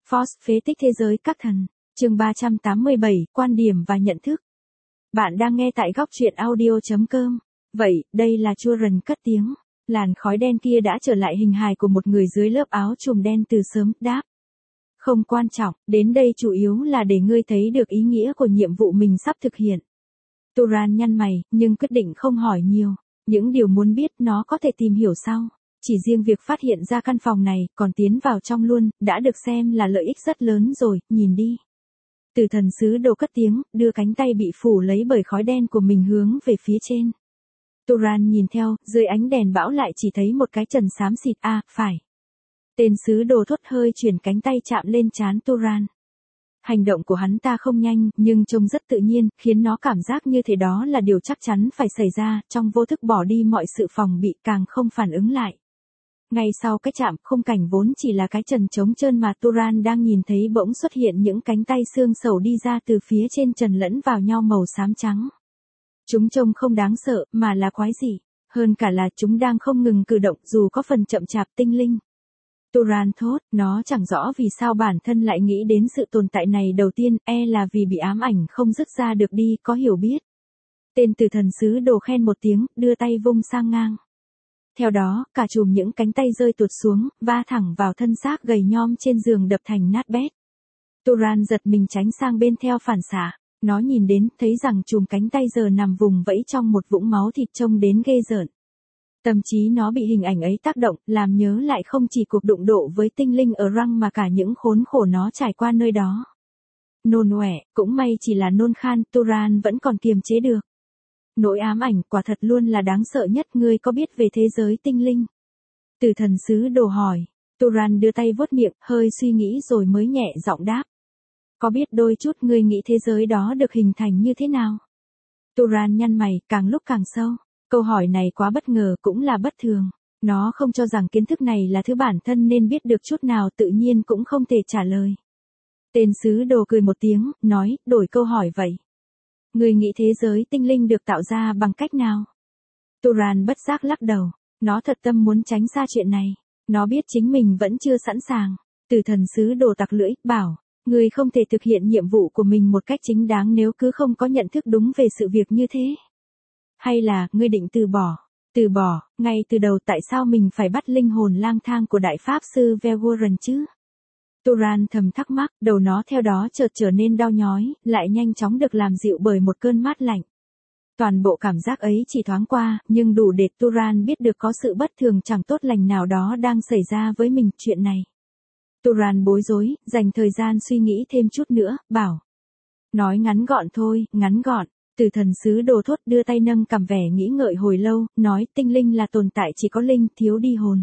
Force phế tích thế giới các thần. Chương 387, quan điểm và nhận thức. Bạn đang nghe tại góc truyện audio.com. Vậy, đây là Churan cất tiếng. Làn khói đen kia đã trở lại hình hài của một người dưới lớp áo trùm đen từ sớm, đáp. Không quan trọng, đến đây chủ yếu là để ngươi thấy được ý nghĩa của nhiệm vụ mình sắp thực hiện. Turan nhăn mày, nhưng quyết định không hỏi nhiều. Những điều muốn biết nó có thể tìm hiểu sau. Chỉ riêng việc phát hiện ra căn phòng này, còn tiến vào trong luôn, đã được xem là lợi ích rất lớn rồi, nhìn đi. Tử thần sứ đồ cất tiếng, đưa cánh tay bị phủ lấy bởi khói đen của mình hướng về phía trên. Turan nhìn theo, dưới ánh đèn bão lại chỉ thấy một cái trần xám xịt, phải. Tên sứ đồ thốt hơi chuyển cánh tay chạm lên trán Turan. Hành động của hắn ta không nhanh, nhưng trông rất tự nhiên, khiến nó cảm giác như thế đó là điều chắc chắn phải xảy ra, trong vô thức bỏ đi mọi sự phòng bị, càng không phản ứng lại. Ngay sau cái chạm, khung cảnh vốn chỉ là cái trần trống trơn mà Turan đang nhìn thấy bỗng xuất hiện những cánh tay xương sầu đi ra từ phía trên trần lẫn vào nhau màu xám trắng. Chúng trông không đáng sợ, mà là quái dị. Hơn cả là chúng đang không ngừng cử động dù có phần chậm chạp tinh linh. Turan thốt, nó chẳng rõ vì sao bản thân lại nghĩ đến sự tồn tại này đầu tiên, là vì bị ám ảnh không dứt ra được đi, có hiểu biết. Tên tử thần sứ đồ khen một tiếng, đưa tay vung sang ngang. Theo đó, cả chùm những cánh tay rơi tuột xuống, va thẳng vào thân xác gầy nhom trên giường đập thành nát bét. Turan giật mình tránh sang bên theo phản xạ. Nó nhìn đến, thấy rằng chùm cánh tay giờ nằm vùng vẫy trong một vũng máu thịt trông đến ghê rợn. Tâm trí nó bị hình ảnh ấy tác động, làm nhớ lại không chỉ cuộc đụng độ với tinh linh ở Răng mà cả những khốn khổ nó trải qua nơi đó. Nôn ọe, cũng may chỉ là nôn khan, Turan vẫn còn kiềm chế được. Nỗi ám ảnh quả thật luôn là đáng sợ nhất, ngươi có biết về thế giới tinh linh? Tử thần sứ đồ hỏi. Turan đưa tay vuốt miệng, hơi suy nghĩ rồi mới nhẹ giọng đáp. Có biết đôi chút ngươi nghĩ thế giới đó được hình thành như thế nào? Turan nhăn mày, càng lúc càng sâu. Câu hỏi này quá bất ngờ cũng là bất thường. Nó không cho rằng kiến thức này là thứ bản thân nên biết được chút nào, tự nhiên cũng không thể trả lời. Tên sứ đồ cười một tiếng, nói, đổi câu hỏi vậy. Ngươi nghĩ thế giới tinh linh được tạo ra bằng cách nào? Turan bất giác lắc đầu. Nó thật tâm muốn tránh xa chuyện này. Nó biết chính mình vẫn chưa sẵn sàng. Tử thần sứ đồ tặc lưỡi, bảo. Ngươi không thể thực hiện nhiệm vụ của mình một cách chính đáng nếu cứ không có nhận thức đúng về sự việc như thế. Hay là, ngươi định từ bỏ? Từ bỏ, ngay từ đầu tại sao mình phải bắt linh hồn lang thang của đại pháp sư Velgoran chứ? Turan thầm thắc mắc, đầu nó theo đó chợt trở nên đau nhói, lại nhanh chóng được làm dịu bởi một cơn mát lạnh. Toàn bộ cảm giác ấy chỉ thoáng qua, nhưng đủ để Turan biết được có sự bất thường chẳng tốt lành nào đó đang xảy ra với mình. Chuyện này. Turan bối rối, dành thời gian suy nghĩ thêm chút nữa, bảo. Nói ngắn gọn thôi, ngắn gọn. Tử thần sứ đồ thốt đưa tay nâng cằm vẻ nghĩ ngợi hồi lâu, nói tinh linh là tồn tại chỉ có linh, thiếu đi hồn.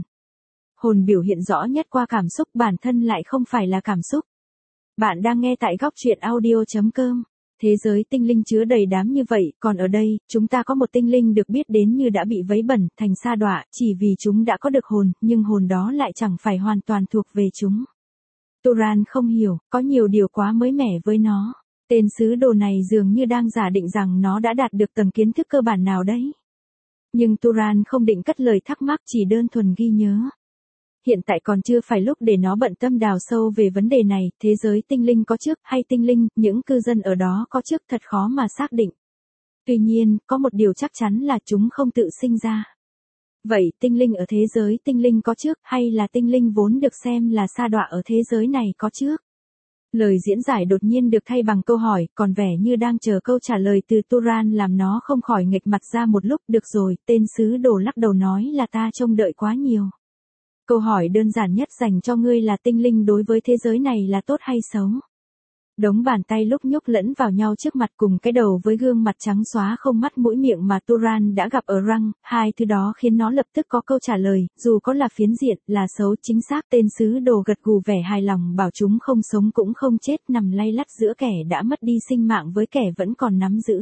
Hồn biểu hiện rõ nhất qua cảm xúc, bản thân lại không phải là cảm xúc. Bạn đang nghe tại góc truyện audio.com. Thế giới tinh linh chứa đầy đám như vậy, còn ở đây, chúng ta có một tinh linh được biết đến như đã bị vấy bẩn, thành sa đọa, chỉ vì chúng đã có được hồn, nhưng hồn đó lại chẳng phải hoàn toàn thuộc về chúng. Turan không hiểu, có nhiều điều quá mới mẻ với nó. Tên sứ đồ này dường như đang giả định rằng nó đã đạt được tầng kiến thức cơ bản nào đấy. Nhưng Turan không định cất lời thắc mắc, chỉ đơn thuần ghi nhớ. Hiện tại còn chưa phải lúc để nó bận tâm đào sâu về vấn đề này, thế giới tinh linh có trước hay tinh linh, những cư dân ở đó có trước thật khó mà xác định. Tuy nhiên, có một điều chắc chắn là chúng không tự sinh ra. Vậy tinh linh ở thế giới tinh linh có trước hay là tinh linh vốn được xem là sa đọa ở thế giới này có trước? Lời diễn giải đột nhiên được thay bằng câu hỏi, còn vẻ như đang chờ câu trả lời từ Turan làm nó không khỏi nghệch mặt ra một lúc. Được rồi, tên sứ đồ lắc đầu nói là ta trông đợi quá nhiều. Câu hỏi đơn giản nhất dành cho ngươi là tinh linh đối với thế giới này là tốt hay xấu? Đống bàn tay lúc nhúc lẫn vào nhau trước mặt cùng cái đầu với gương mặt trắng xóa không mắt mũi miệng mà Turan đã gặp ở Răng, hai thứ đó khiến nó lập tức có câu trả lời, dù có là phiến diện, là xấu. Chính xác. Tên sứ đồ gật gù vẻ hài lòng, bảo chúng không sống cũng không chết, nằm lay lắt giữa kẻ đã mất đi sinh mạng với kẻ vẫn còn nắm giữ.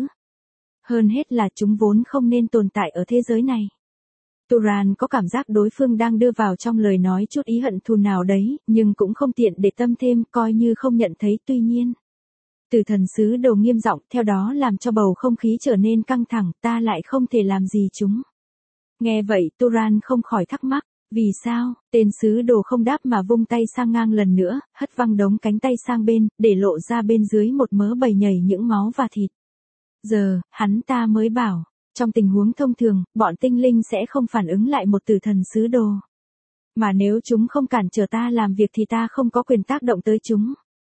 Hơn hết là chúng vốn không nên tồn tại ở thế giới này. Turan có cảm giác đối phương đang đưa vào trong lời nói chút ý hận thù nào đấy, nhưng cũng không tiện để tâm thêm, coi như không nhận thấy. Tuy nhiên, tử thần sứ đồ nghiêm giọng, theo đó làm cho bầu không khí trở nên căng thẳng, ta lại không thể làm gì chúng. Nghe vậy Turan không khỏi thắc mắc, Vì sao? Tên sứ đồ không đáp mà vung tay sang ngang lần nữa, hất văng đống cánh tay sang bên, để lộ ra bên dưới một mớ bầy nhầy những máu và thịt. Giờ, hắn ta mới bảo, trong tình huống thông thường, bọn tinh linh sẽ không phản ứng lại một tử thần sứ đồ. Mà nếu chúng không cản trở ta làm việc thì ta không có quyền tác động tới chúng.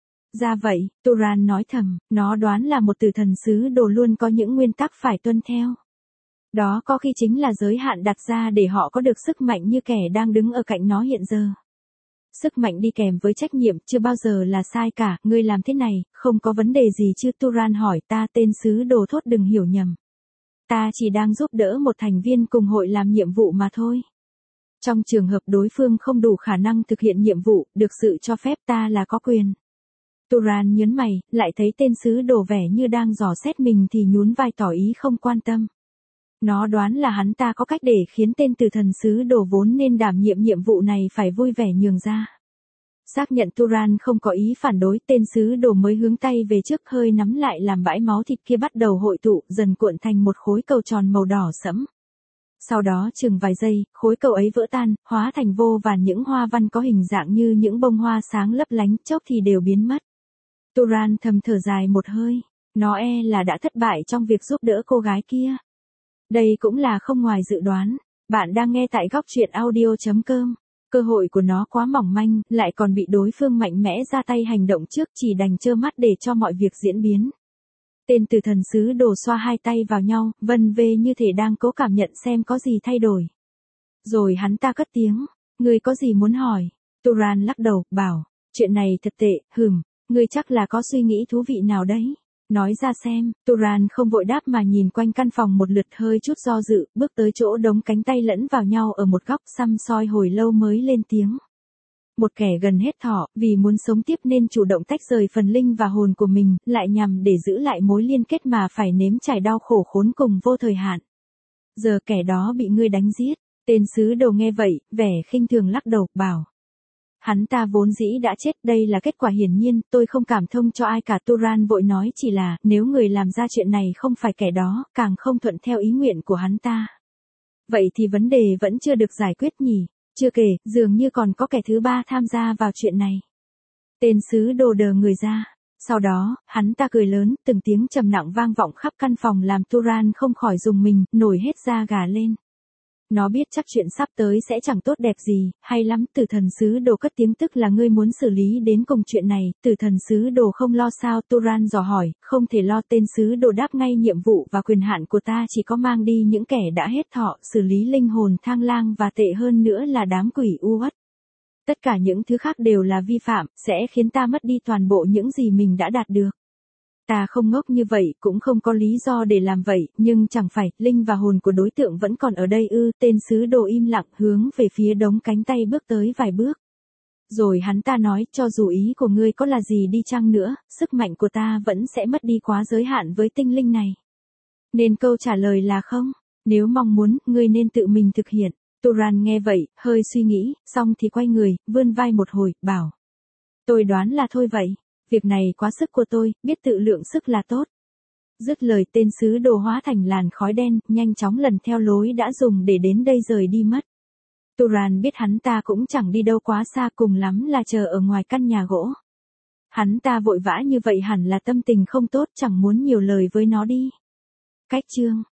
Ra vậy, Turan nói thầm, nó đoán là một tử thần sứ đồ luôn có những nguyên tắc phải tuân theo. Đó có khi chính là giới hạn đặt ra để họ có được sức mạnh như kẻ đang đứng ở cạnh nó hiện giờ. Sức mạnh đi kèm với trách nhiệm chưa bao giờ là sai cả, ngươi làm thế này, không có vấn đề gì chứ? Turan hỏi. Ta tên sứ đồ thốt, đừng hiểu nhầm. Ta chỉ đang giúp đỡ một thành viên cùng hội làm nhiệm vụ mà thôi. Trong trường hợp đối phương không đủ khả năng thực hiện nhiệm vụ, được sự cho phép ta là có quyền. Turan nhớn mày, lại thấy tên sứ đồ vẻ như đang dò xét mình thì nhún vai tỏ ý không quan tâm. Nó đoán là hắn ta có cách để khiến tên tử thần sứ đồ vốn nên đảm nhiệm nhiệm vụ này phải vui vẻ nhường ra. Xác nhận Turan không có ý phản đối, tên sứ đồ mới hướng tay về trước, hơi nắm lại làm bãi máu thịt kia bắt đầu hội tụ, dần cuộn thành một khối cầu tròn màu đỏ sẫm. Sau đó chừng vài giây, khối cầu ấy vỡ tan, hóa thành vô vàn những hoa văn có hình dạng như những bông hoa sáng lấp lánh, chốc thì đều biến mất. Turan thầm thở dài một hơi, nó là đã thất bại trong việc giúp đỡ cô gái kia. Đây cũng là không ngoài dự đoán. Bạn đang nghe tại góc truyện audio.com. Cơ hội của nó quá mỏng manh, lại còn bị đối phương mạnh mẽ ra tay hành động trước, chỉ đành trơ mắt để cho mọi việc diễn biến. Tên tử thần sứ đồ xoa hai tay vào nhau, vân vê như thể đang cố cảm nhận xem có gì thay đổi. Rồi hắn ta cất tiếng, ngươi có gì muốn hỏi? Turan lắc đầu, bảo, chuyện này thật tệ, ngươi chắc là có suy nghĩ thú vị nào đấy. Nói ra xem. Turan không vội đáp mà nhìn quanh căn phòng một lượt, hơi chút do dự, bước tới chỗ đống cánh tay lẫn vào nhau ở một góc, săm soi hồi lâu mới lên tiếng. Một kẻ gần hết thọ, vì muốn sống tiếp nên chủ động tách rời phần linh và hồn của mình, lại nhằm để giữ lại mối liên kết mà phải nếm trải đau khổ khốn cùng vô thời hạn. Giờ kẻ đó bị ngươi đánh giết. Tên sứ đồ nghe vậy, vẻ khinh thường lắc đầu, bảo. Hắn ta vốn dĩ đã chết, đây là kết quả hiển nhiên, tôi không cảm thông cho ai cả. Turan vội nói, chỉ là, nếu người làm ra chuyện này không phải kẻ đó, càng không thuận theo ý nguyện của hắn ta. Vậy thì vấn đề vẫn chưa được giải quyết nhỉ? Chưa kể, dường như còn có kẻ thứ ba tham gia vào chuyện này. Tên sứ đồ đờ người ra. Sau đó, hắn ta cười lớn, từng tiếng trầm nặng vang vọng khắp căn phòng làm Turan không khỏi rùng mình, nổi hết da gà lên. Nó biết chắc chuyện sắp tới sẽ chẳng tốt đẹp gì. Hay lắm, tử thần sứ đồ cất tiếng, tức là ngươi muốn xử lý đến cùng chuyện này. Tử thần sứ đồ không lo sao? Turan dò hỏi. Không thể lo. Tên sứ đồ đáp ngay, nhiệm vụ và quyền hạn của ta chỉ có mang đi những kẻ đã hết thọ, xử lý linh hồn thang lang và tệ hơn nữa là đám quỷ u uất. Tất cả những thứ khác đều là vi phạm, sẽ khiến ta mất đi toàn bộ những gì mình đã đạt được. Ta không ngốc như vậy, cũng không có lý do để làm vậy, nhưng chẳng phải, linh và hồn của đối tượng vẫn còn ở đây ư? Tên sứ đồ im lặng, hướng về phía đống cánh tay bước tới vài bước. Rồi hắn ta nói, cho dù ý của ngươi có là gì đi chăng nữa, sức mạnh của ta vẫn sẽ mất đi quá giới hạn với tinh linh này. Nên câu trả lời là không. Nếu mong muốn, ngươi nên tự mình thực hiện. Turan nghe vậy, hơi suy nghĩ, xong thì quay người, vươn vai một hồi, bảo. Tôi đoán là thôi vậy. Việc này quá sức của tôi, biết tự lượng sức là tốt. Dứt lời, tên sứ đồ hóa thành làn khói đen, nhanh chóng lần theo lối đã dùng để đến đây rời đi mất. Turan biết hắn ta cũng chẳng đi đâu quá xa, cùng lắm là chờ ở ngoài căn nhà gỗ. Hắn ta vội vã như vậy hẳn là tâm tình không tốt, chẳng muốn nhiều lời với nó đi. Cách chương